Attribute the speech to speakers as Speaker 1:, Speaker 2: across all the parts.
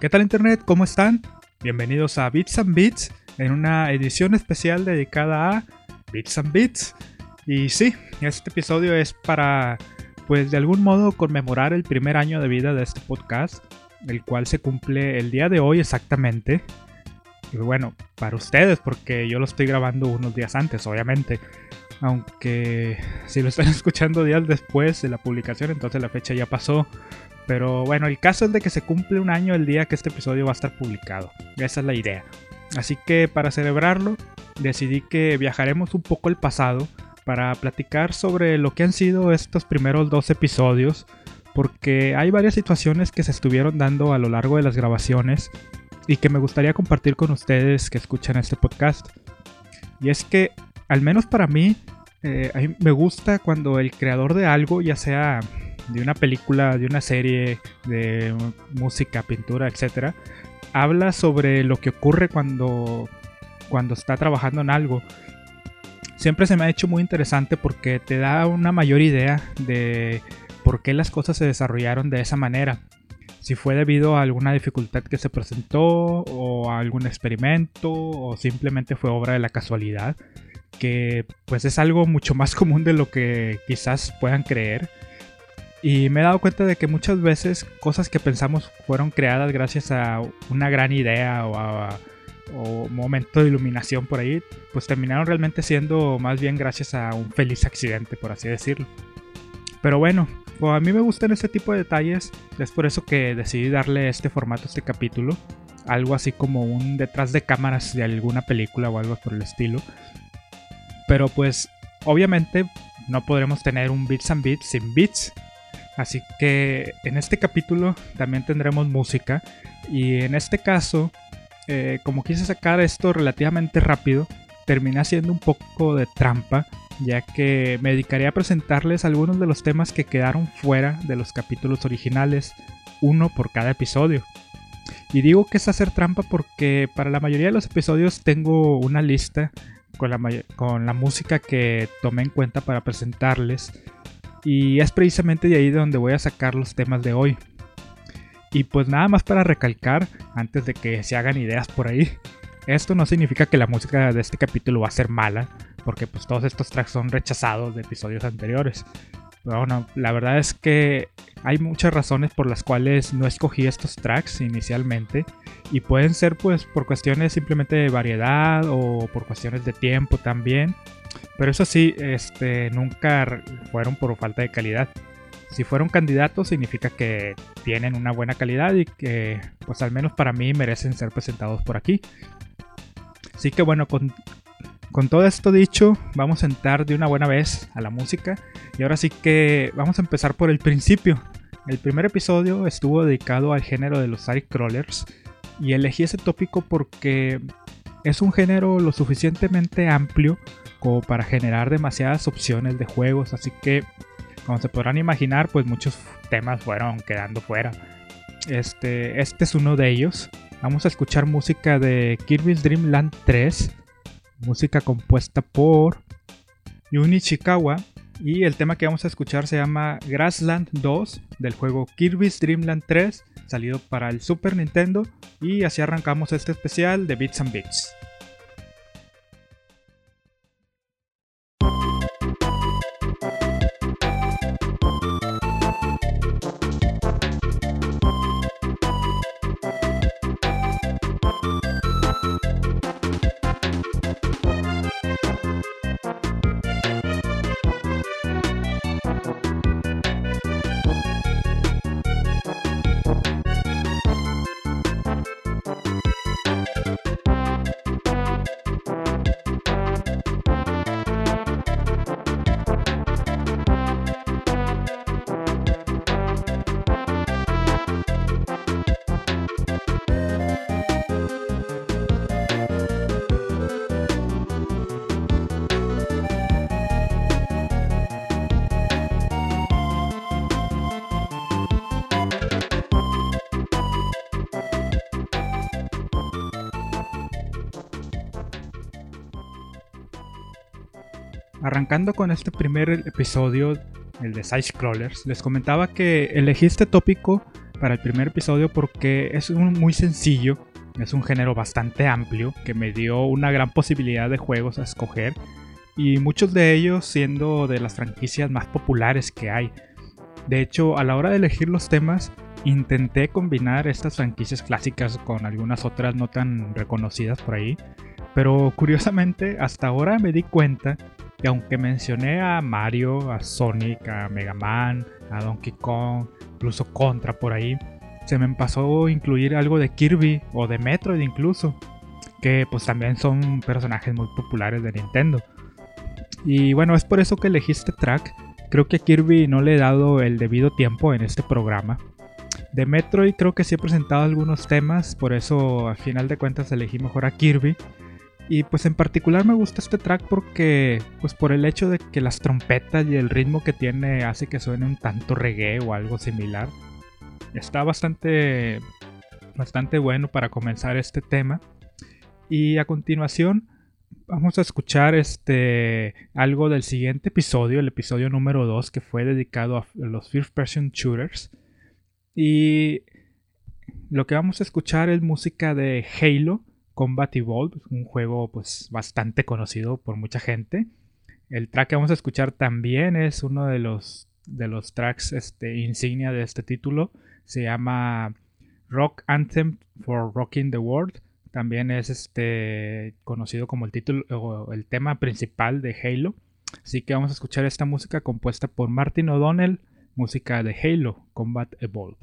Speaker 1: ¿Qué tal Internet? ¿Cómo están? Bienvenidos a Bits and Bits en una edición especial dedicada a Bits and Bits. Y sí, este episodio es para, pues de algún modo, conmemorar el primer año de vida de este podcast, el cual se cumple el día de hoy exactamente. Y bueno, para ustedes, porque yo lo estoy grabando unos días antes, obviamente. Aunque si lo están escuchando días después de la publicación, entonces la fecha ya pasó. Pero bueno, el caso es de que se cumple un año el día que este episodio va a estar publicado. Esa es la idea. Así que para celebrarlo, decidí que viajaremos un poco al pasado para platicar sobre lo que han sido estos primeros 2 episodios, porque hay varias situaciones que se estuvieron dando a lo largo de las grabaciones y que me gustaría compartir con ustedes que escuchan este podcast. Y es que, al menos para mí, a mí me gusta cuando el creador de algo, ya sea de una película, de una serie, de música, pintura, etc., habla sobre lo que ocurre cuando está trabajando en algo. Siempre se me ha hecho muy interesante porque te da una mayor idea de por qué las cosas se desarrollaron de esa manera. Si fue debido a alguna dificultad que se presentó, o a algún experimento, o simplemente fue obra de la casualidad, que pues es algo mucho más común de lo que quizás puedan creer. Y me he dado cuenta de que muchas veces cosas que pensamos fueron creadas gracias a una gran idea o momento de iluminación por ahí, pues terminaron realmente siendo más bien gracias a un feliz accidente, por así decirlo. Pero bueno, a mí me gustan este tipo de detalles, es por eso que decidí darle este formato a este capítulo, algo así como un detrás de cámaras de alguna película o algo por el estilo. Pero pues obviamente no podremos tener un Bits and Bits sin beats. Así que en este capítulo también tendremos música. Y en este caso, como quise sacar esto relativamente rápido, terminé haciendo un poco de trampa, ya que me dedicaré a presentarles algunos de los temas que quedaron fuera de los capítulos originales, uno por cada episodio. Y digo que es hacer trampa porque para la mayoría de los episodios tengo una lista con la música que tomé en cuenta para presentarles, y es precisamente de ahí de donde voy a sacar los temas de hoy. Y pues nada más para recalcar, antes de que se hagan ideas por ahí, esto no significa que la música de este capítulo va a ser mala, porque pues todos estos tracks son rechazados de episodios anteriores. Pero bueno, la verdad es que hay muchas razones por las cuales no escogí estos tracks inicialmente, y pueden ser pues por cuestiones simplemente de variedad o por cuestiones de tiempo también. Pero eso sí, nunca fueron por falta de calidad. Si fueron candidatos significa que tienen una buena calidad y que pues al menos para mí merecen ser presentados por aquí. Así que bueno, con todo esto dicho, vamos a entrar de una buena vez a la música. Y ahora sí que vamos a empezar por el principio. El primer episodio estuvo dedicado al género de los sidecrawlers, y elegí ese tópico porque es un género lo suficientemente amplio como para generar demasiadas opciones de juegos, así que como se podrán imaginar, pues muchos temas fueron quedando fuera. Este es uno de ellos. Vamos a escuchar música de Kirby's Dream Land 3, música compuesta por Jun Ichikawa, y el tema que vamos a escuchar se llama Grassland 2 del juego Kirby's Dream Land 3, salido para el Super Nintendo. Y así arrancamos este especial de Bits and Bits. Arrancando con este primer episodio, el de Side Scrollers, les comentaba que elegí este tópico para el primer episodio porque es muy sencillo, es un género bastante amplio que me dio una gran posibilidad de juegos a escoger y muchos de ellos siendo de las franquicias más populares que hay. De hecho, a la hora de elegir los temas, intenté combinar estas franquicias clásicas con algunas otras no tan reconocidas por ahí, pero curiosamente hasta ahora me di cuenta que aunque mencioné a Mario, a Sonic, a Mega Man, a Donkey Kong, incluso Contra por ahí, se me pasó incluir algo de Kirby o de Metroid incluso, que pues también son personajes muy populares de Nintendo. Y bueno, es por eso que elegí este track. Creo que a Kirby no le he dado el debido tiempo en este programa. De Metroid creo que sí he presentado algunos temas, por eso al final de cuentas elegí mejor a Kirby. Y pues en particular me gusta este track porque, pues por el hecho de que las trompetas y el ritmo que tiene hace que suene un tanto reggae o algo similar. Está bastante bueno para comenzar este tema. Y a continuación vamos a escuchar algo del siguiente episodio, el episodio número 2, que fue dedicado a los First Person Shooters. Y lo que vamos a escuchar es música de Halo Combat Evolved, un juego pues bastante conocido por mucha gente. El track que vamos a escuchar también es uno de los tracks insignia de este título. Se llama Rock Anthem for Rocking the World. También es conocido como el título o el tema principal de Halo. Así que vamos a escuchar esta música compuesta por Martin O'Donnell, música de Halo Combat Evolved.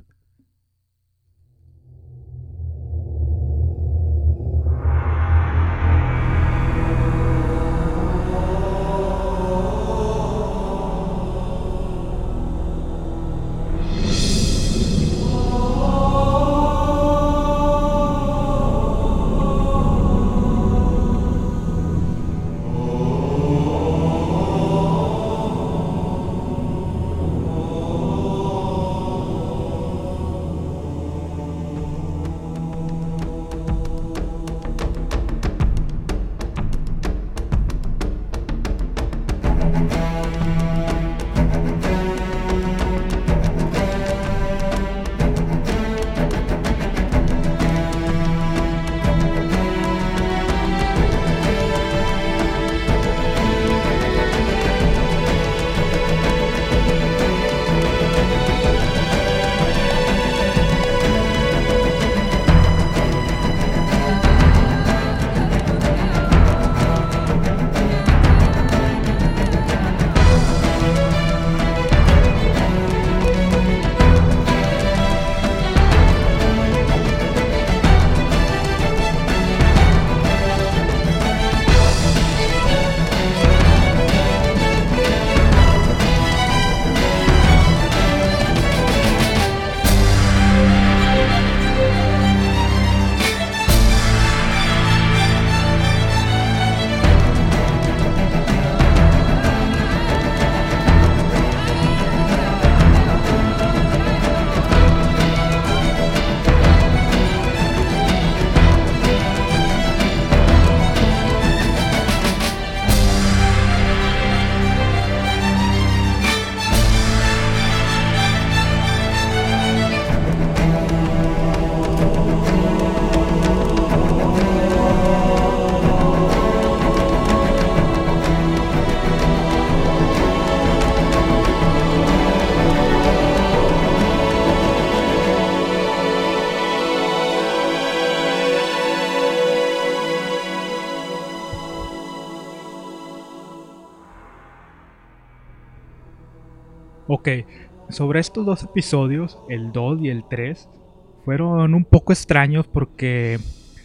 Speaker 1: Ok, sobre estos dos episodios, el 2 y el 3, fueron un poco extraños porque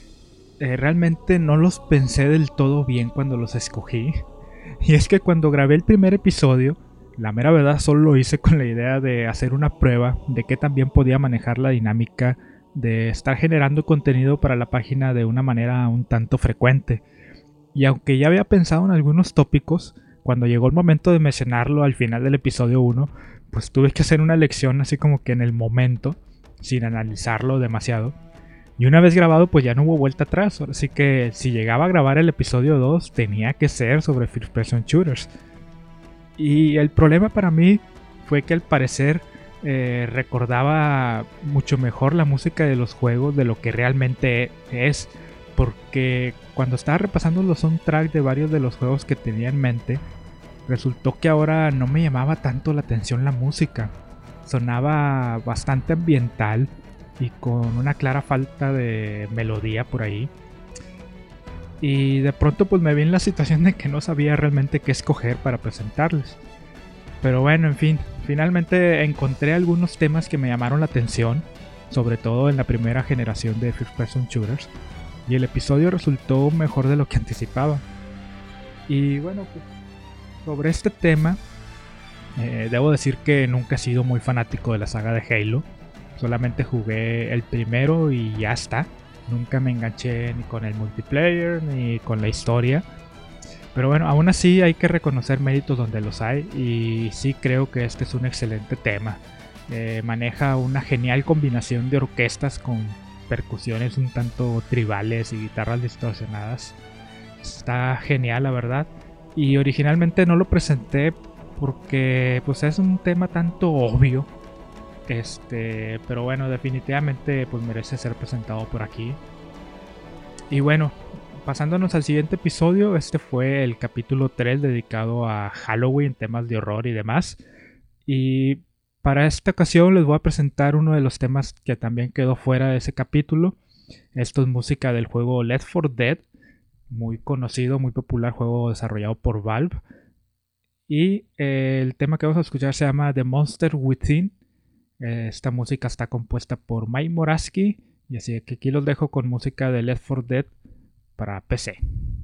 Speaker 1: realmente no los pensé del todo bien cuando los escogí. Y es que cuando grabé el primer episodio, la mera verdad solo lo hice con la idea de hacer una prueba de que también podía manejar la dinámica de estar generando contenido para la página de una manera un tanto frecuente. Y aunque ya había pensado en algunos tópicos, cuando llegó el momento de mencionarlo al final del episodio 1, pues tuve que hacer una elección así como que en el momento, sin analizarlo demasiado. Y una vez grabado pues ya no hubo vuelta atrás, así que si llegaba a grabar el episodio 2 tenía que ser sobre First Person Shooters. Y el problema para mí fue que al parecer recordaba mucho mejor la música de los juegos de lo que realmente es, porque cuando estaba repasando los soundtracks de varios de los juegos que tenía en mente, resultó que ahora no me llamaba tanto la atención la música. Sonaba bastante ambiental y con una clara falta de melodía por ahí. Y de pronto pues me vi en la situación de que no sabía realmente qué escoger para presentarles. Pero bueno, en fin, finalmente encontré algunos temas que me llamaron la atención, sobre todo en la primera generación de First Person Shooters, y el episodio resultó mejor de lo que anticipaba. Y bueno, pues sobre este tema, debo decir que nunca he sido muy fanático de la saga de Halo. Solamente jugué el primero y ya está. Nunca me enganché ni con el multiplayer ni con la historia. Pero bueno, aún así hay que reconocer méritos donde los hay. Y sí creo que este es un excelente tema. Maneja una genial combinación de orquestas con percusiones un tanto tribales y guitarras distorsionadas. Está genial, la verdad. Y originalmente no lo presenté porque pues es un tema tanto obvio. Pero bueno, definitivamente pues merece ser presentado por aquí. Y bueno, pasándonos al siguiente episodio, este fue el capítulo 3 dedicado a Halloween, temas de horror y demás. Y para esta ocasión les voy a presentar uno de los temas que también quedó fuera de ese capítulo. Esto es música del juego Left 4 Dead, muy conocido, muy popular juego desarrollado por Valve. Y el tema que vamos a escuchar se llama The Monster Within. Esta música está compuesta por Mike Moraski. Y así que aquí los dejo con música de Left 4 Dead para PC.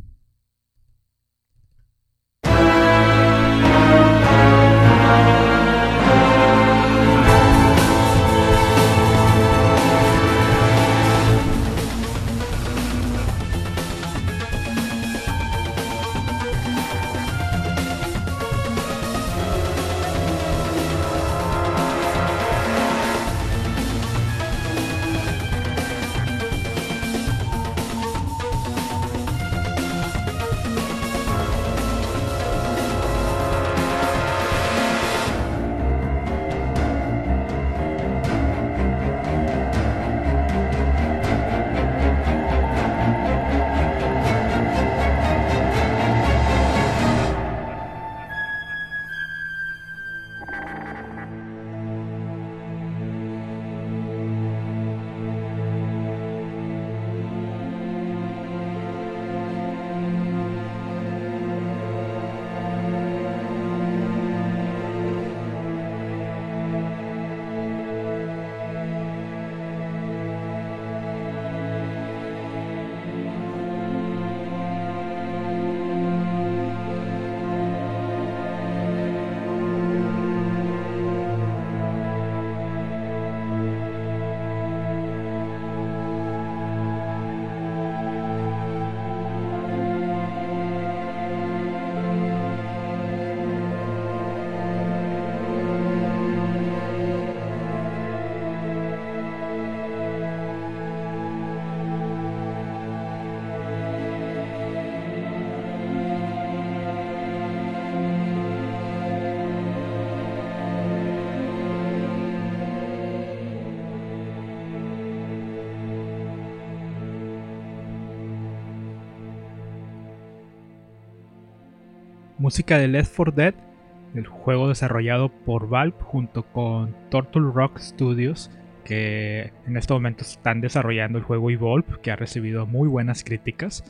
Speaker 1: Música de Left 4 Dead, el juego desarrollado por Valve junto con Turtle Rock Studios, que en este momento están desarrollando el juego Evolve, que ha recibido muy buenas críticas.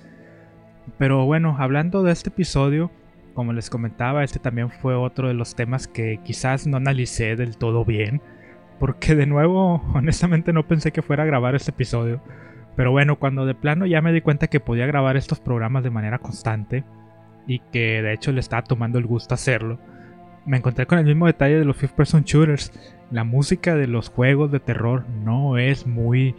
Speaker 1: Pero bueno, hablando de este episodio, como les comentaba, este también fue otro de los temas que quizás no analicé del todo bien, porque de nuevo, honestamente no pensé que fuera a grabar este episodio. Pero bueno, cuando de plano ya me di cuenta que podía grabar estos programas de manera constante, y que de hecho le estaba tomando el gusto hacerlo, me encontré con el mismo detalle de los First Person Shooters. La música de los juegos de terror no es muy,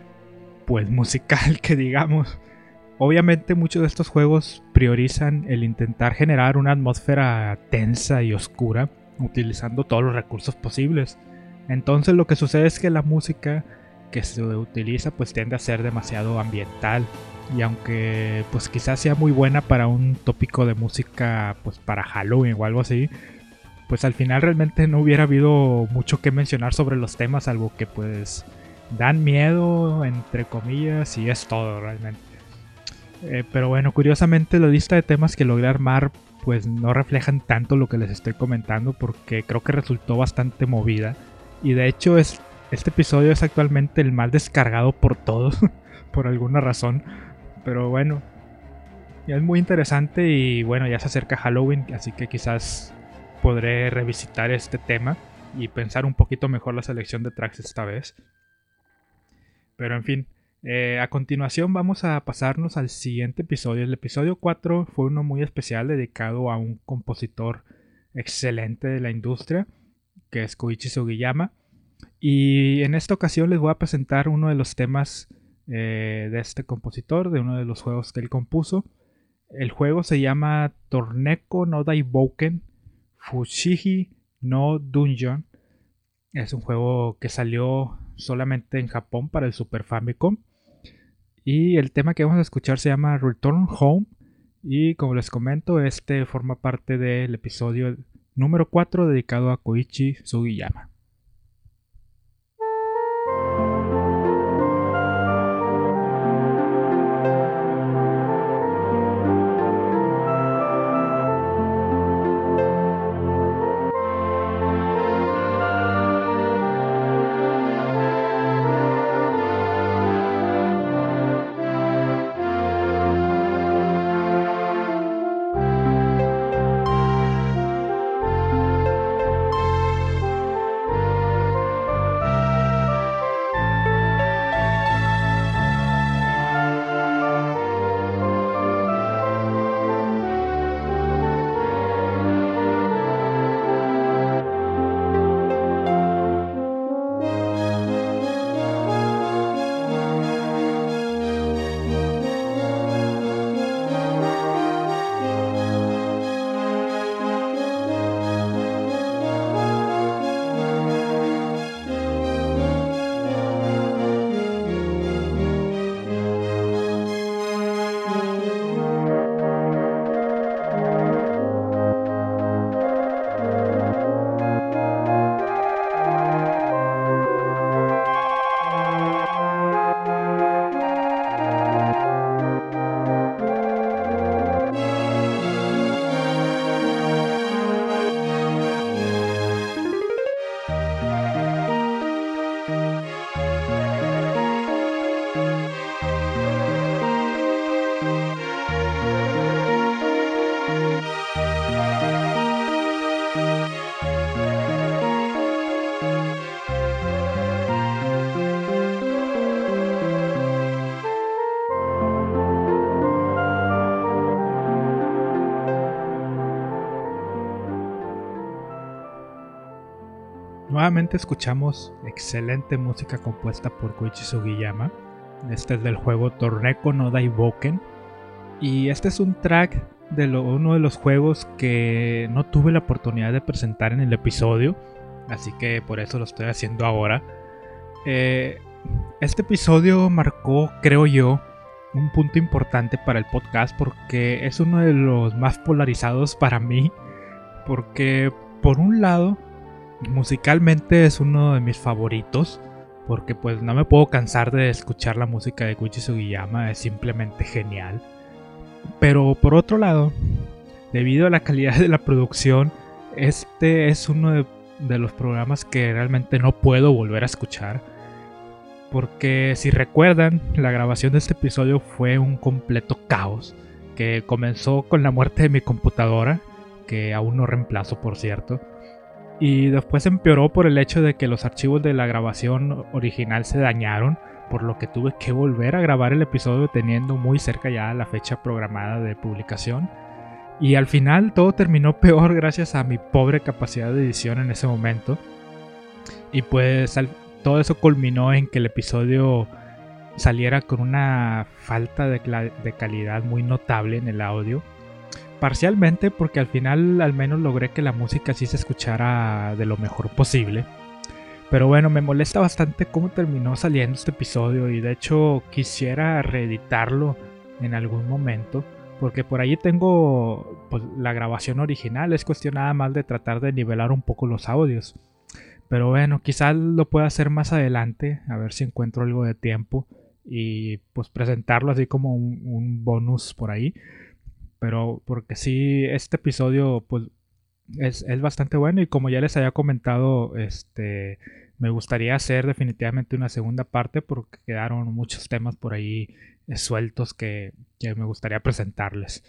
Speaker 1: pues, musical, que digamos. Obviamente muchos de estos juegos priorizan el intentar generar una atmósfera tensa y oscura, utilizando todos los recursos posibles. Entonces lo que sucede es que la música que se utiliza pues tiende a ser demasiado ambiental. Y aunque pues quizás sea muy buena para un tópico de música pues para Halloween o algo así, pues al final realmente no hubiera habido mucho que mencionar sobre los temas, algo que pues dan miedo, entre comillas, y es todo realmente. Pero bueno, curiosamente la lista de temas que logré armar pues no reflejan tanto lo que les estoy comentando, porque creo que resultó bastante movida. Y de hecho este episodio es actualmente el más descargado por todos, por alguna razón. Pero bueno, es muy interesante y bueno, ya se acerca Halloween, así que quizás podré revisitar este tema y pensar un poquito mejor la selección de tracks esta vez. Pero en fin, a continuación vamos a pasarnos al siguiente episodio. El episodio 4 fue uno muy especial dedicado a un compositor excelente de la industria, que es Koichi Sugiyama. Y en esta ocasión les voy a presentar uno de los temas de este compositor, de uno de los juegos que él compuso. El juego se llama Torneko no Daibouken Fushigi no Dungeon. Es un juego que salió solamente en Japón para el Super Famicom. Y el tema que vamos a escuchar se llama Return Home. Y como les comento, este forma parte del episodio número 4 dedicado a Koichi Sugiyama. Nuevamente escuchamos excelente música compuesta por Koichi Sugiyama. Este es del juego Torneko no Daibouken. Y este es un track de uno de los juegos que no tuve la oportunidad de presentar en el episodio. Así que por eso lo estoy haciendo ahora. Este episodio marcó, creo yo, un punto importante para el podcast, porque es uno de los más polarizados para mí. Porque por un lado, musicalmente es uno de mis favoritos, porque pues no me puedo cansar de escuchar la música de Koichi Sugiyama, es simplemente genial. Pero por otro lado, debido a la calidad de la producción, este es uno de los programas que realmente no puedo volver a escuchar, porque si recuerdan, la grabación de este episodio fue un completo caos, que comenzó con la muerte de mi computadora, que aún no reemplazo por cierto. Y después empeoró por el hecho de que los archivos de la grabación original se dañaron, por lo que tuve que volver a grabar el episodio teniendo muy cerca ya la fecha programada de publicación. Y al final todo terminó peor gracias a mi pobre capacidad de edición en ese momento. Y pues todo eso culminó en que el episodio saliera con una falta de calidad muy notable en el audio. Parcialmente porque al final al menos logré que la música sí se escuchara de lo mejor posible. Pero bueno, me molesta bastante cómo terminó saliendo este episodio y de hecho quisiera reeditarlo en algún momento, porque por ahí tengo pues, la grabación original. Es cuestión nada más de tratar de nivelar un poco los audios. Pero bueno, quizás lo pueda hacer más adelante, a ver si encuentro algo de tiempo y pues presentarlo así como un bonus por ahí. Pero porque sí, este episodio pues es bastante bueno, y como ya les había comentado, me gustaría hacer definitivamente una segunda parte porque quedaron muchos temas por ahí sueltos que me gustaría presentarles.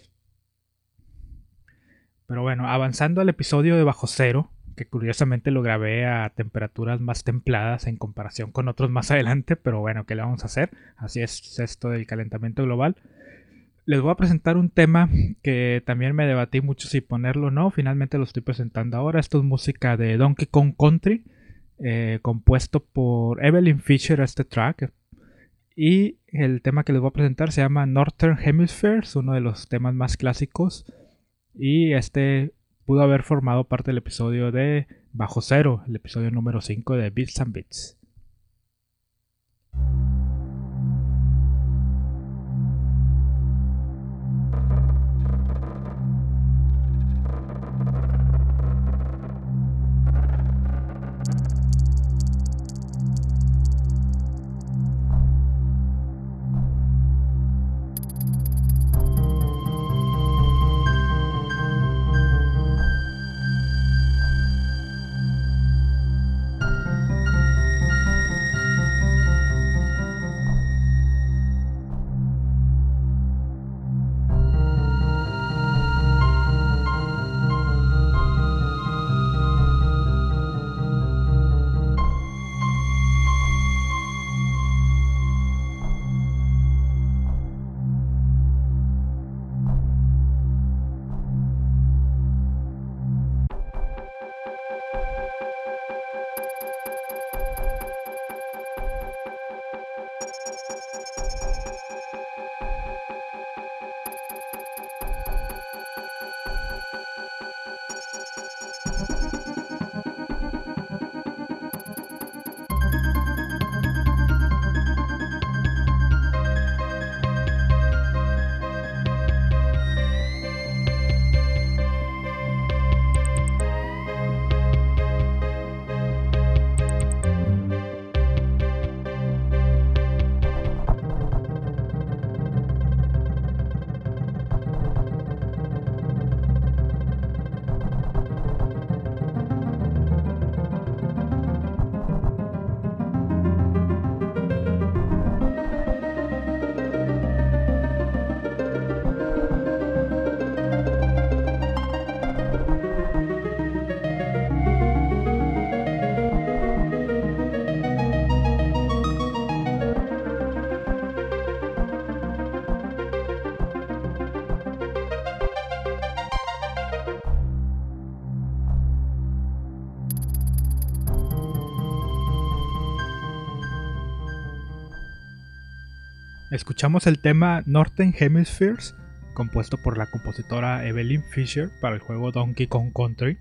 Speaker 1: Pero bueno, avanzando al episodio de Bajo Cero, que curiosamente lo grabé a temperaturas más templadas en comparación con otros más adelante, pero bueno, ¿qué le vamos a hacer? Así es esto del calentamiento global. Les voy a presentar un tema que también me debatí mucho si ponerlo o no. Finalmente lo estoy presentando ahora. Esto es música de Donkey Kong Country, compuesto por Evelyn Fisher, este track. Y el tema que les voy a presentar se llama Northern Hemispheres, uno de los temas más clásicos. Y pudo haber formado parte del episodio de Bajo Cero, el episodio número 5 de Bits and Bits. Escuchamos el tema Northern Hemispheres, compuesto por la compositora Evelyn Fisher para el juego Donkey Kong Country.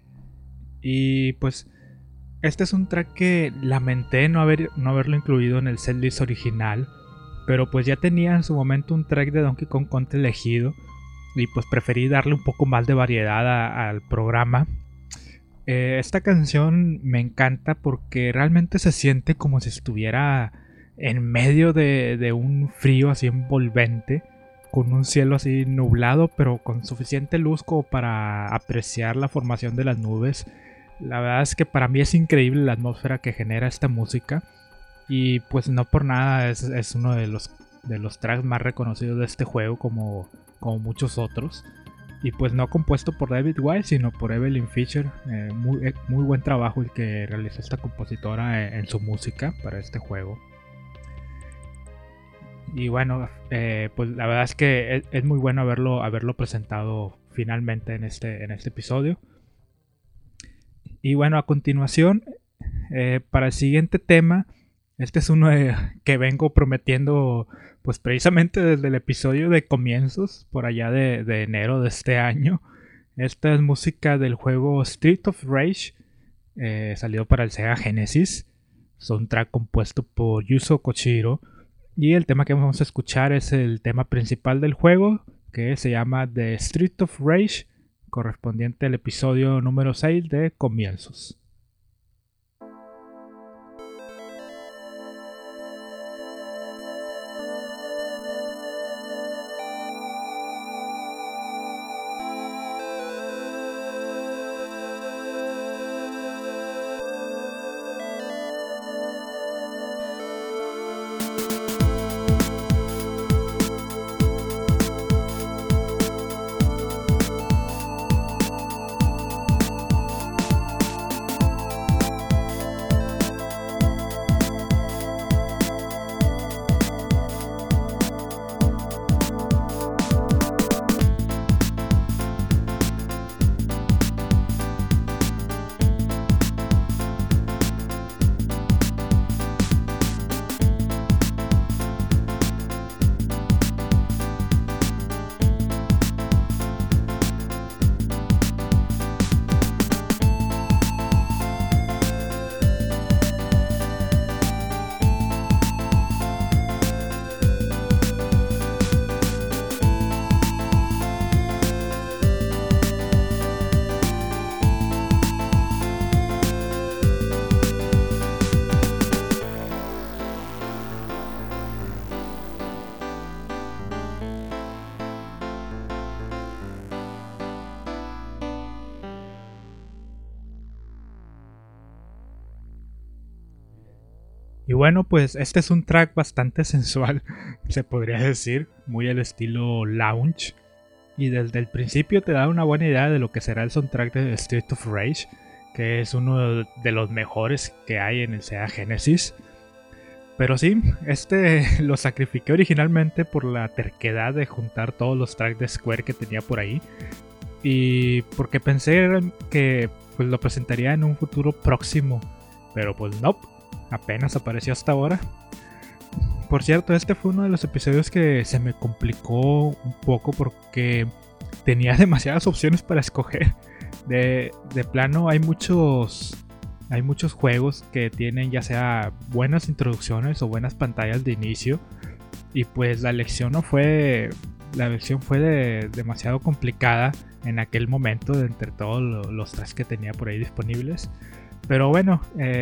Speaker 1: Y pues este es un track que lamenté no haberlo incluido en el setlist original, pero pues ya tenía en su momento un track de Donkey Kong Country elegido y pues preferí darle un poco más de variedad al programa. Esta canción me encanta porque realmente se siente como si estuviera en medio de un frío así envolvente, con un cielo así nublado, pero con suficiente luz como para apreciar la formación de las nubes. La verdad es que para mí es increíble la atmósfera que genera esta música, y pues no por nada es uno de los tracks más reconocidos de este juego, como muchos otros. Y pues no compuesto por David Wise, sino por Evelyn Fisher. Muy buen trabajo el que realizó esta compositora en su música para este juego. Y bueno, pues la verdad es que es muy bueno haberlo presentado finalmente en este episodio. Y bueno, a continuación, para el siguiente tema, este es uno que vengo prometiendo pues precisamente desde el episodio de comienzos, por allá de enero de este año. Esta es música del juego Street of Rage, salido para el Sega Genesis. Soundtrack compuesto por Yuzo Koshiro. Y el tema que vamos a escuchar es el tema principal del juego, que se llama The Street of Rage, correspondiente al episodio número 6 de Comienzos. Y bueno, pues este es un track bastante sensual, se podría decir, muy al estilo lounge. Y desde el principio te da una buena idea de lo que será el soundtrack de Street of Rage, que es uno de los mejores que hay en el Sega Genesis. Pero sí, este lo sacrifiqué originalmente por la terquedad de juntar todos los tracks de Square que tenía por ahí. Y porque pensé que pues, lo presentaría en un futuro próximo, pero pues no. Apenas apareció hasta ahora. Por cierto, este fue uno de los episodios que se me complicó un poco porque tenía demasiadas opciones para escoger. De plano hay muchos juegos que tienen ya sea buenas introducciones o buenas pantallas de inicio. Y pues la elección fue demasiado complicada en aquel momento de entre todos los tracks que tenía por ahí disponibles. Pero bueno,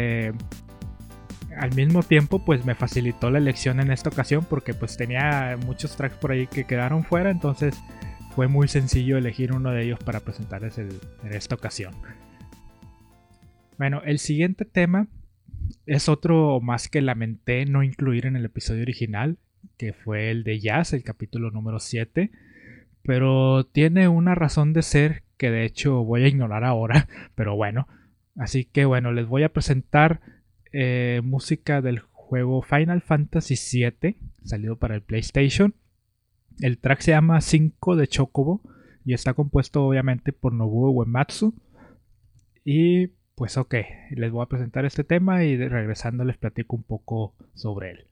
Speaker 1: al mismo tiempo pues me facilitó la elección en esta ocasión porque pues tenía muchos tracks por ahí que quedaron fuera, entonces fue muy sencillo elegir uno de ellos para presentarles en esta ocasión. Bueno, el siguiente tema es otro más que lamenté no incluir en el episodio original, que fue el de Jazz, el capítulo número 7, pero tiene una razón de ser que de hecho voy a ignorar ahora, pero bueno, así que bueno, les voy a presentar música del juego Final Fantasy VII, salido para el PlayStation. El track se llama 5 de Chocobo y está compuesto obviamente por Nobuo Uematsu. Y pues ok, les voy a presentar este tema y regresando les platico un poco sobre él.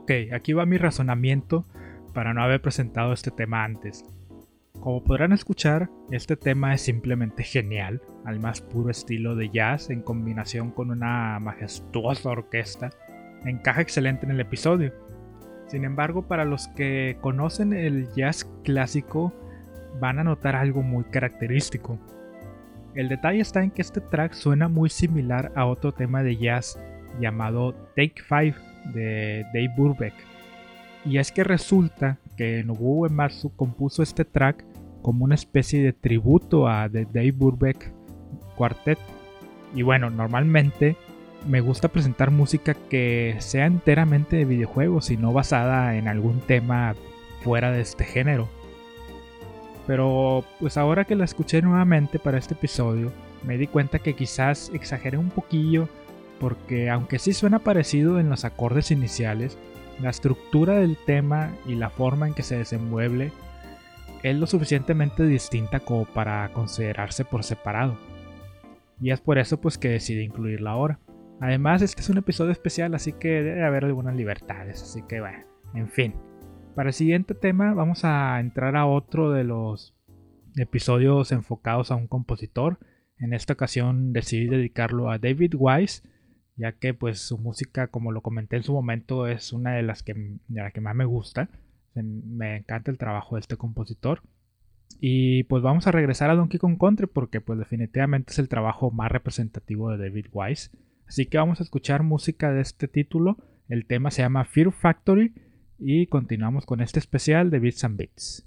Speaker 1: Ok, aquí va mi razonamiento para no haber presentado este tema antes. Como podrán escuchar, este tema es simplemente genial, al más puro estilo de jazz en combinación con una majestuosa orquesta. Encaja excelente en el episodio. Sin embargo, para los que conocen el jazz clásico, van a notar algo muy característico. El detalle está en que este track suena muy similar a otro tema de jazz llamado Take 5 de Dave Brubeck. Y es que resulta que Nobuo Uematsu compuso este track como una especie de tributo a The Dave Brubeck Quartet. Y bueno, normalmente me gusta presentar música que sea enteramente de videojuegos y no basada en algún tema fuera de este género. Pero pues ahora que la escuché nuevamente para este episodio, me di cuenta que quizás exageré un poquillo, porque aunque sí suena parecido en los acordes iniciales, la estructura del tema y la forma en que se desenvuelve es lo suficientemente distinta como para considerarse por separado. Y es por eso pues que decidí incluirla ahora. Además, este es un episodio especial, así que debe haber algunas libertades, así que bueno, en fin. Para el siguiente tema vamos a entrar a otro de los episodios enfocados a un compositor. En esta ocasión decidí dedicarlo a David Wise, ya que pues su música, como lo comenté en su momento, es una de las que más me gusta. Me encanta el trabajo de este compositor. Y pues vamos a regresar a Donkey Kong Country porque pues definitivamente es el trabajo más representativo de David Wise. Así que vamos a escuchar música de este título. El tema se llama Fear Factory. Y continuamos con este especial de Bits and Bits.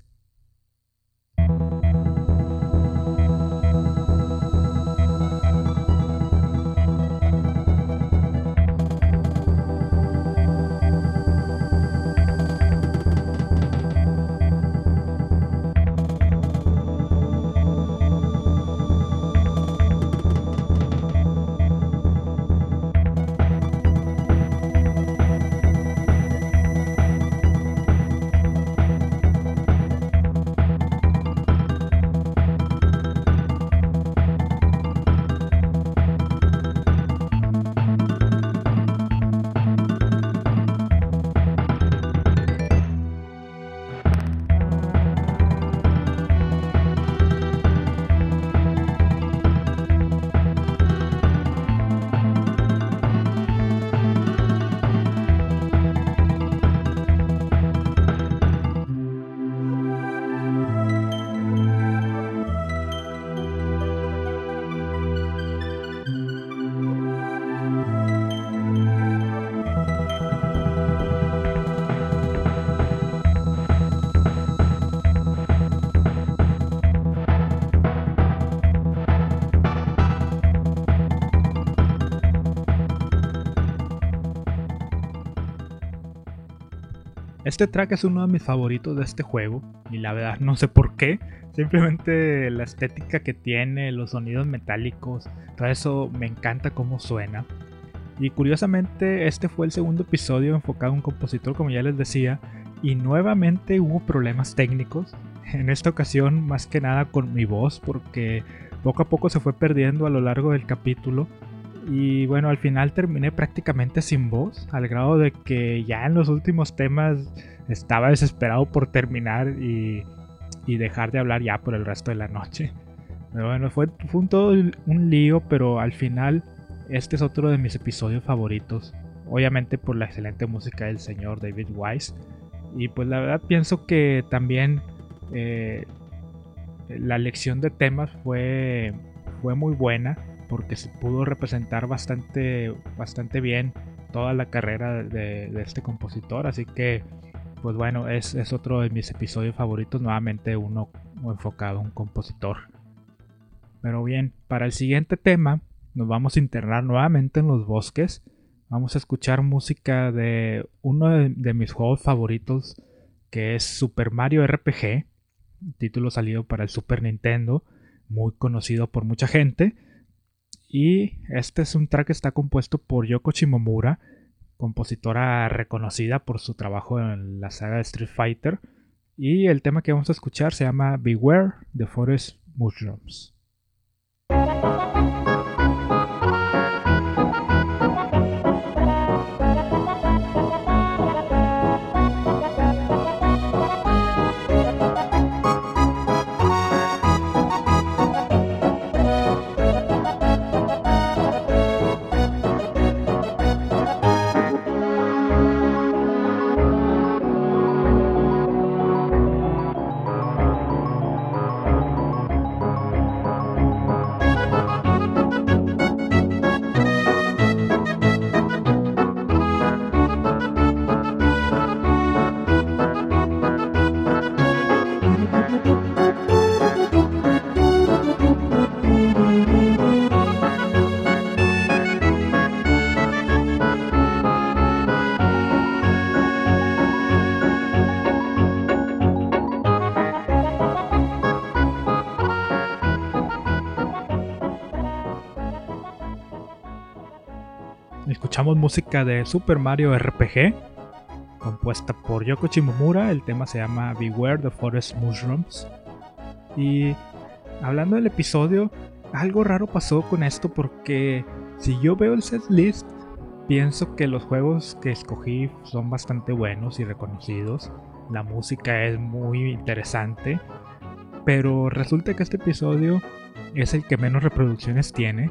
Speaker 1: Este track es uno de mis favoritos de este juego y la verdad no sé por qué, simplemente la estética que tiene, los sonidos metálicos, todo eso me encanta cómo suena. Y curiosamente este fue el segundo episodio enfocado a un compositor, como ya les decía, y nuevamente hubo problemas técnicos, en esta ocasión más que nada con mi voz porque poco a poco se fue perdiendo a lo largo del capítulo. Y bueno, al final terminé prácticamente sin voz, al grado de que ya en los últimos temas estaba desesperado por terminar y dejar de hablar ya por el resto de la noche. Pero bueno, fue todo un lío, pero al final este es otro de mis episodios favoritos. Obviamente por la excelente música del señor David Wise. Y pues la verdad pienso que también la elección de temas fue muy buena, porque se pudo representar bastante bien toda la carrera de este compositor. Así que pues bueno, es otro de mis episodios favoritos, nuevamente uno enfocado a un compositor. Pero bien, para el siguiente tema nos vamos a internar nuevamente en los bosques. Vamos a escuchar música de uno de mis juegos favoritos, que es Super Mario RPG, título salido para el Super Nintendo, muy conocido por mucha gente. Y este es un track que está compuesto por Yoko Shimomura, compositora reconocida por su trabajo en la saga de Street Fighter. Y el tema que vamos a escuchar se llama Beware the Forest Mushrooms. escuchamos música de Super Mario RPG, compuesta por Yoko Shimomura. El tema se llama Beware the Forest Mushrooms. Y hablando del episodio, algo raro pasó con esto, porque si yo veo el setlist, pienso que los juegos que escogí son bastante buenos y reconocidos. La música es muy interesante, pero resulta que este episodio es el que menos reproducciones tiene.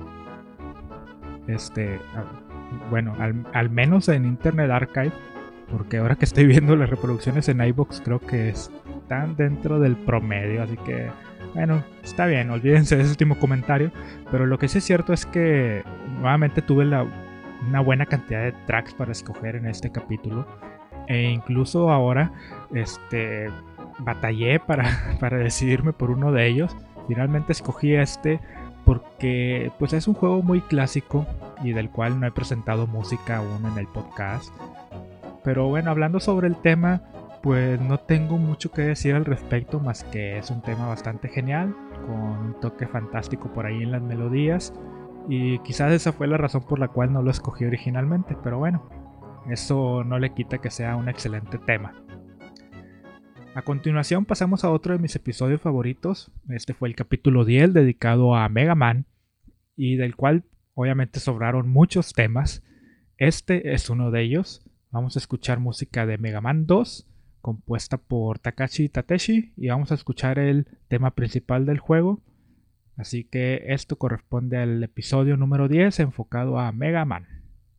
Speaker 1: Bueno, al menos en Internet Archive, porque ahora que estoy viendo las reproducciones en iVoox creo que están dentro del promedio, así que bueno, está bien, olvídense de ese último comentario. Pero lo que sí es cierto es que nuevamente tuve una buena cantidad de tracks para escoger en este capítulo, e incluso ahora batallé para decidirme por uno de ellos. Finalmente escogí porque pues es un juego muy clásico y del cual no he presentado música aún en el podcast. Pero bueno, hablando sobre el tema, pues no tengo mucho que decir al respecto, más que es un tema bastante genial, con un toque fantástico por ahí en las melodías, y quizás esa fue la razón por la cual no lo escogí originalmente, pero bueno, eso no le quita que sea un excelente tema. A continuación pasamos a otro de mis episodios favoritos. Este fue el capítulo 10 dedicado a Mega Man, y del cual obviamente sobraron muchos temas. Este es uno de ellos. Vamos a escuchar música de Mega Man 2, compuesta por Takashi Tateshi, y vamos a escuchar el tema principal del juego. Así que esto corresponde al episodio número 10 enfocado a Mega Man.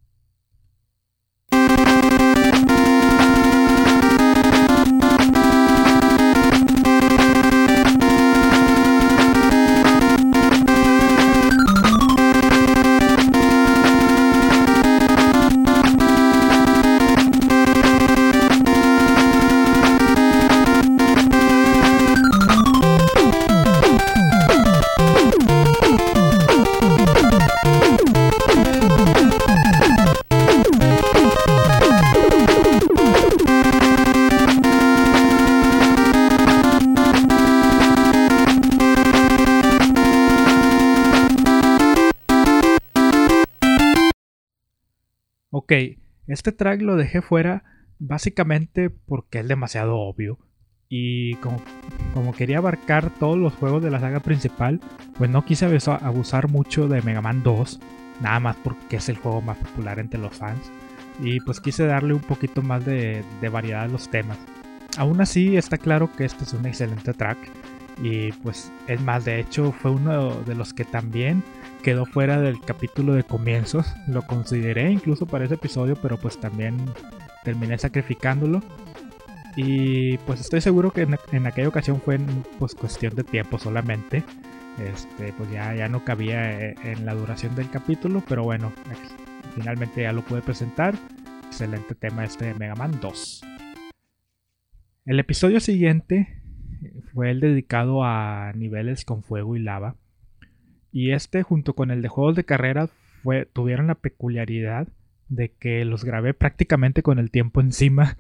Speaker 1: Ok, este track lo dejé fuera básicamente porque es demasiado obvio, y como quería abarcar todos los juegos de la saga principal, pues no quise abusar mucho de Mega Man 2, nada más porque es el juego más popular entre los fans, y pues quise darle un poquito más de variedad a los temas. Aún así está claro que este es un excelente track, y pues es más, de hecho fue uno de los que también quedó fuera del capítulo de comienzos. Lo consideré incluso para ese episodio, pero pues también terminé sacrificándolo, y pues estoy seguro que en aquella ocasión fue pues cuestión de tiempo solamente. Pues ya no cabía en la duración del capítulo, pero bueno, finalmente ya lo pude presentar. Excelente tema de Mega Man 2. El episodio siguiente fue el dedicado a niveles con fuego y lava, y junto con el de juegos de carreras tuvieron la peculiaridad de que los grabé prácticamente con el tiempo encima,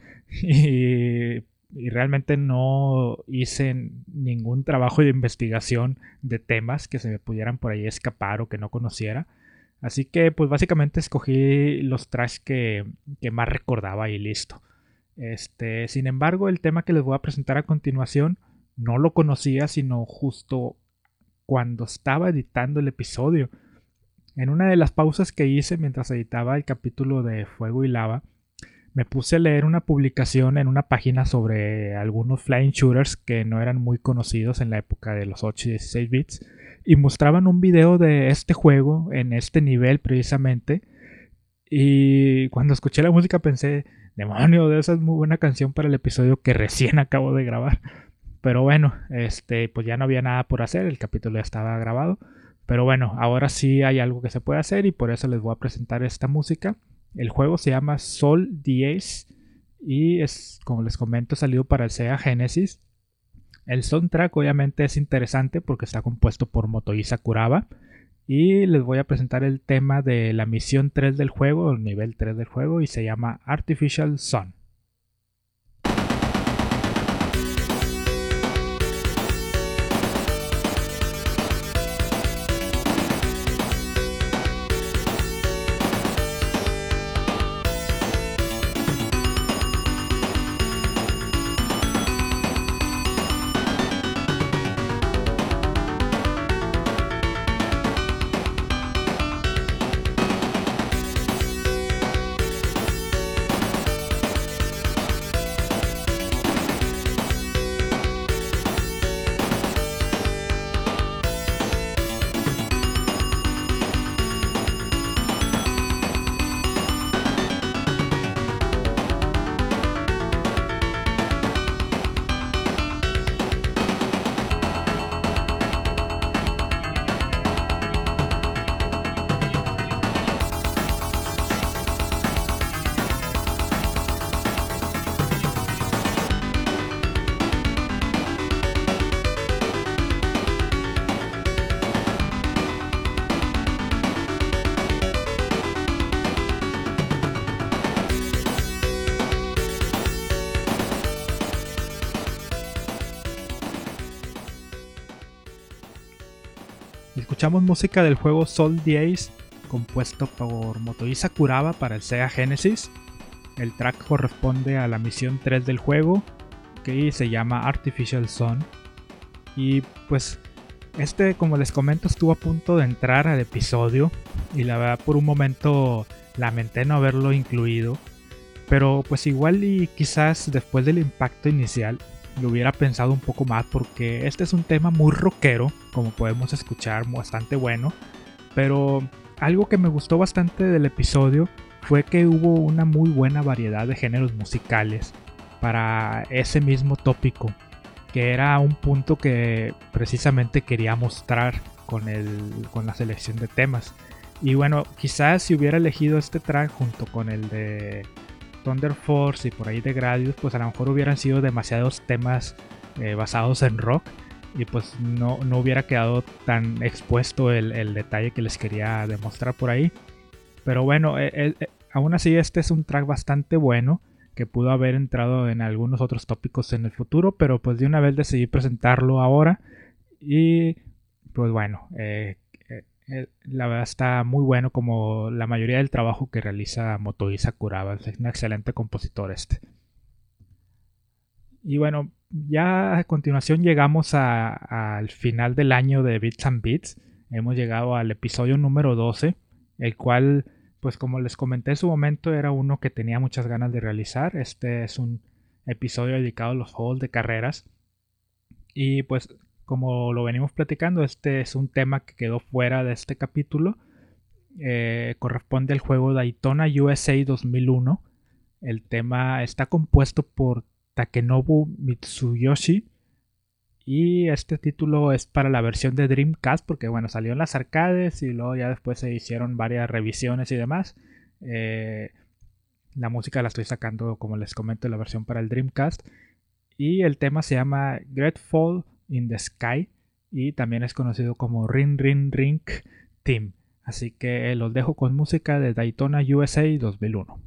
Speaker 1: y realmente no hice ningún trabajo de investigación de temas que se me pudieran por ahí escapar o que no conociera. Así que pues básicamente escogí los tracks que más recordaba y listo. Sin embargo, el tema que les voy a presentar a continuación no lo conocía sino justo cuando estaba editando el episodio. En una de las pausas que hice mientras editaba el capítulo de Fuego y Lava, me puse a leer una publicación en una página sobre algunos flying shooters que no eran muy conocidos en la época de los 8 y 16 bits, y mostraban un video de este juego en este nivel precisamente. Y cuando escuché la música pensé, demonio, esa es muy buena canción para el episodio que recién acabo de grabar. Pero bueno, pues ya no había nada por hacer, el capítulo ya estaba grabado. Pero bueno, ahora sí hay algo que se puede hacer, y por eso les voy a presentar esta música. El juego se llama Sol the Ace y es, como les comento, salido para el Sega Genesis. El soundtrack obviamente es interesante porque está compuesto por Motoi Sakuraba. Y les voy a presentar el tema de la misión 3 del juego, el nivel 3 del juego, y se llama Artificial Sun. Escuchamos música del juego Soul the Ace, compuesto por Motoi Sakuraba para el Sega Genesis. El track corresponde a la misión 3 del juego, que se llama Artificial Sun. Y pues como les comento, estuvo a punto de entrar al episodio y la verdad por un momento lamenté no haberlo incluido, pero pues igual y quizás después del impacto inicial lo hubiera pensado un poco más, porque este es un tema muy rockero, como podemos escuchar, bastante bueno. Pero algo que me gustó bastante del episodio fue que hubo una muy buena variedad de géneros musicales para ese mismo tópico, que era un punto que precisamente quería mostrar con la selección de temas. Y bueno, quizás si hubiera elegido este track junto con el de Thunder Force y por ahí de Gradius, pues a lo mejor hubieran sido demasiados temas basados en rock y pues no hubiera quedado tan expuesto el detalle que les quería demostrar por ahí. Pero bueno, aún así este es un track bastante bueno que pudo haber entrado en algunos otros tópicos en el futuro, pero pues de una vez decidí presentarlo ahora. Y pues bueno, la verdad está muy bueno, como la mayoría del trabajo que realiza Motoi Sakuraba. Es un excelente compositor este. Y bueno, ya a continuación llegamos al final del año de Bits and Bits. Hemos llegado al episodio número 12, el cual, pues como les comenté en su momento, era uno que tenía muchas ganas de realizar. Este es un episodio dedicado a los juegos de carreras. Y pues como lo venimos platicando, este es un tema que quedó fuera de este capítulo. Corresponde al juego Daytona USA 2001. El tema está compuesto por Takenobu Mitsuyoshi. Y este título es para la versión de Dreamcast, porque bueno, salió en las arcades y luego ya después se hicieron varias revisiones y demás. La música la estoy sacando, como les comento, la versión para el Dreamcast. Y el tema se llama Great Fall in the Sky y también es conocido como Ring Ring Ring Team. Así que los dejo con música de Daytona USA 2001.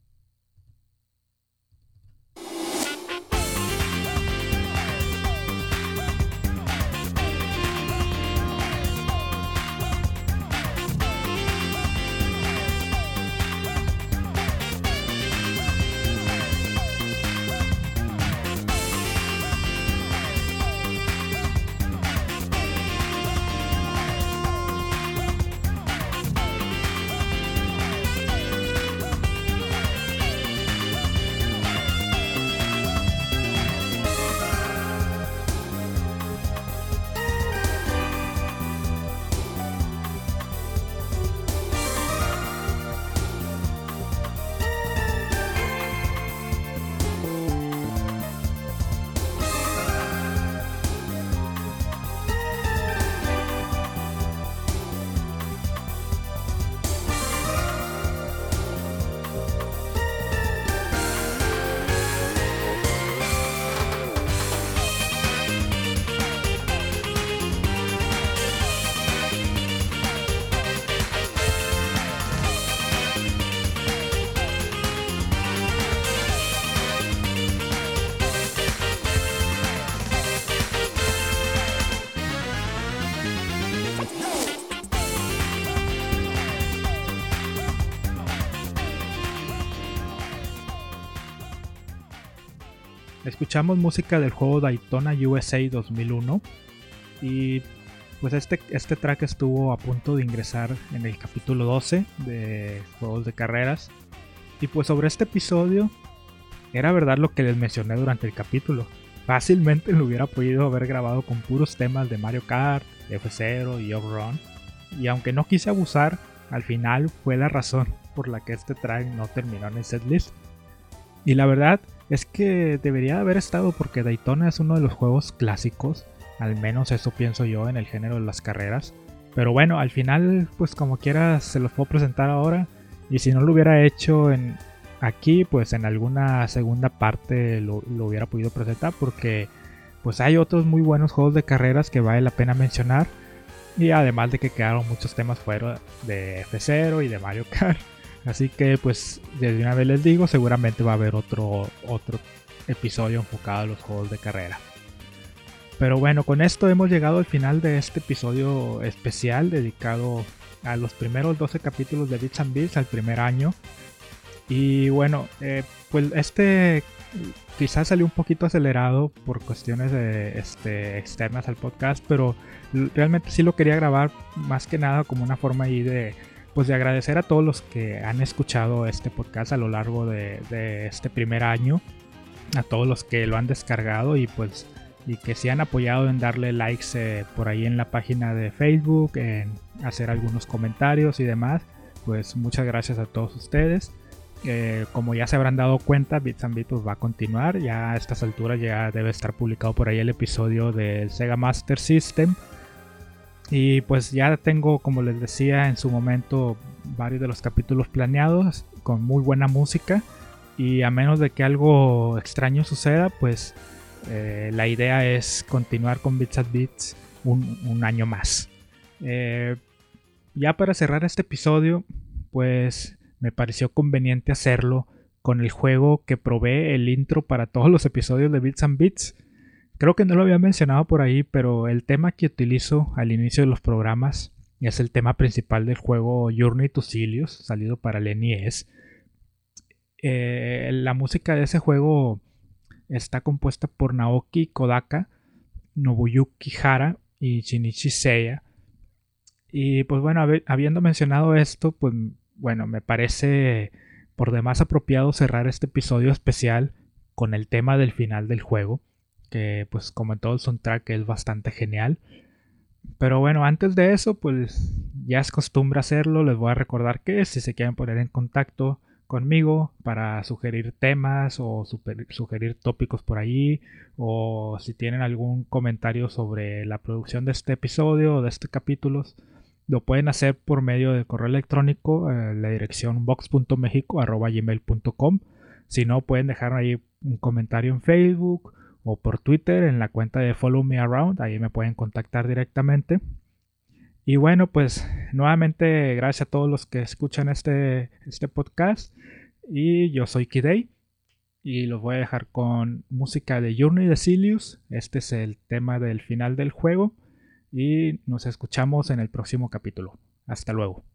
Speaker 1: Escuchamos música del juego Daytona USA 2001 y pues este track estuvo a punto de ingresar en el capítulo 12 de juegos de carreras. Y pues sobre este episodio era verdad lo que les mencioné durante el capítulo. Fácilmente lo hubiera podido haber grabado con puros temas de Mario Kart, F0 y Outrun. Y aunque no quise abusar, al final fue la razón por la que este track no terminó en el setlist. Y la verdad es que debería haber estado, porque Daytona es uno de los juegos clásicos, al menos eso pienso yo, en el género de las carreras. Pero bueno, al final pues como quiera se los puedo presentar ahora, y si no lo hubiera hecho aquí, pues en alguna segunda parte lo hubiera podido presentar, porque pues hay otros muy buenos juegos de carreras que vale la pena mencionar, y además de que quedaron muchos temas fuera de F0 y de Mario Kart. Así que pues desde una vez les digo, seguramente va a haber otro episodio enfocado a los juegos de carrera. Pero bueno, con esto hemos llegado al final de este episodio especial dedicado a los primeros 12 capítulos de Bits and Bits, al primer año. Y bueno, pues quizás salió un poquito acelerado por cuestiones externas al podcast, pero realmente sí lo quería grabar más que nada como una forma ahí de agradecer a todos los que han escuchado este podcast a lo largo de este primer año, a todos los que lo han descargado y que sí han apoyado en darle likes por ahí en la página de Facebook, en hacer algunos comentarios y demás. Pues muchas gracias a todos ustedes. Como ya se habrán dado cuenta, Bits and Bits va a continuar. Ya a estas alturas ya debe estar publicado por ahí el episodio del Sega Master System. Y pues ya tengo, como les decía en su momento, varios de los capítulos planeados con muy buena música. Y a menos de que algo extraño suceda, pues la idea es continuar con Bits and Bits un año más. Ya para cerrar este episodio, pues me pareció conveniente hacerlo con el juego que provee el intro para todos los episodios de Bits and Bits. Creo que no lo había mencionado por ahí, pero el tema que utilizo al inicio de los programas es el tema principal del juego Journey to Silius, salido para el NES. La música de ese juego está compuesta por Naoki Kodaka, Nobuyuki Hara y Shinichi Seiya. Y pues bueno, habiendo mencionado esto, pues bueno, me parece por demás apropiado cerrar este episodio especial con el tema del final del juego, que pues como en todo el soundtrack es bastante genial. Pero bueno, antes de eso, pues ya es costumbre hacerlo. Les voy a recordar que si se quieren poner en contacto conmigo para sugerir temas o sugerir tópicos por ahí, o si tienen algún comentario sobre la producción de este episodio o de este capítulo, lo pueden hacer por medio del correo electrónico, la dirección box.mexico@gmail.com. Si no, pueden dejar ahí un comentario en Facebook o por Twitter en la cuenta de Follow Me Around. Ahí me pueden contactar directamente. Y bueno, pues nuevamente gracias a todos los que escuchan este podcast. Y yo soy Kidei. Y los voy a dejar con música de Journey to Silius. Este es el tema del final del juego. Y nos escuchamos en el próximo capítulo. Hasta luego.